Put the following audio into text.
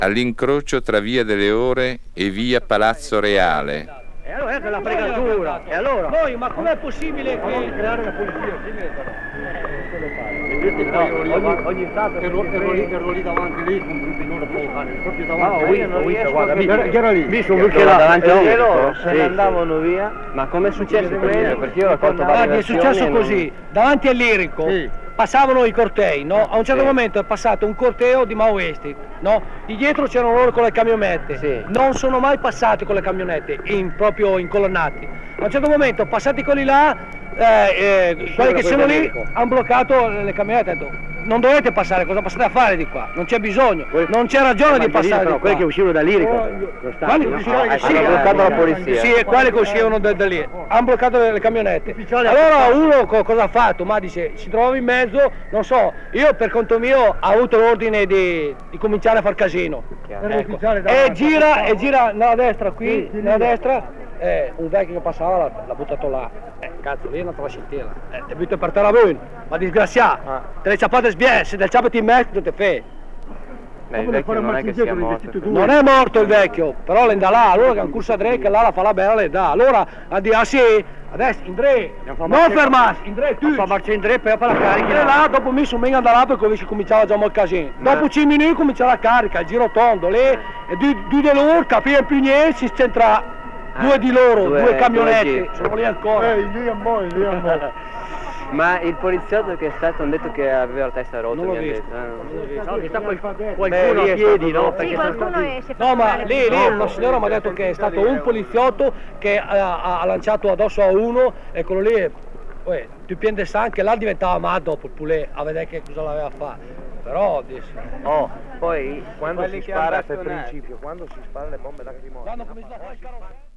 all'incrocio tra Via delle Ore e Via Palazzo Reale. E allora è la fregatura. E allora? Noi, ma com'è possibile che... creare la polizia, si mettono. Ogni stato ero lì davanti lì, non lo può fare, proprio davanti. Guarda, che era lì. Mi sono davanti e loro se ne andavano via. Ma com'è successo questo? Perché io ho raccolto Guardi, è successo così, davanti all'Irico. Sì. Passavano i cortei, no? A un certo momento è passato un corteo di Maoesti, no? Di dietro c'erano loro con le camionette, Sì. non sono mai passati con le camionette, proprio incolonnati. A un certo momento, passati quelli là, quelli che sono lì hanno bloccato le camionette, hanno detto, non dovete passare, cosa passate a fare di qua? Non c'è bisogno, non c'è ragione di passare di qua. Quelli che uscivano da lì, Quelli che uscivano, sì, hanno bloccato la polizia. sì, quelli che uscivano da lì, hanno bloccato le camionette. Allora uno cosa ha fatto? Ma dice, si trovava in mezzo, non so, io per conto mio ho avuto l'ordine di cominciare a far casino. Ecco. E gira nella destra qui, nella destra, un vecchio che passava l'ha buttato là. Cazzo, lì è andata la scintilla. Ti butto per terra voi, ma disgraziato. Te le ciabatte sbiesse, se te le ciabatte in mezzo, non te fai. Il vecchio non è che sia morto. Non è morto il vecchio, però le da là, allora che è un corso a Dre che là la fa la bella le dà. Allora a dire ah sì, adesso in Dre, non fermarsi, in Dre tu. Fa marcia in Dre per la carica. E là dopo mi sono ben andato là perché si cominciava già il casino. Dopo 5 minuti cominciava la carica, il giro tondo, lì, e due di loro capiva più niente, si centra due di loro, due camionette, sono lì ancora. Lì a mo'. Ma il poliziotto che è stato, hanno detto che aveva la testa rotta. Non l'ho mi hanno visto. detto. Qualcuno a piedi, no? Sì, qualcuno si è No, ma lì una signora mi ha detto che è stato un poliziotto che ha lanciato addosso a uno e quello lì, tu piende anche là diventava matto dopo il pulè a vedere che cosa l'aveva fatto. Però Poi quando si spara per principio, quando si spara le bombe lacrimogene.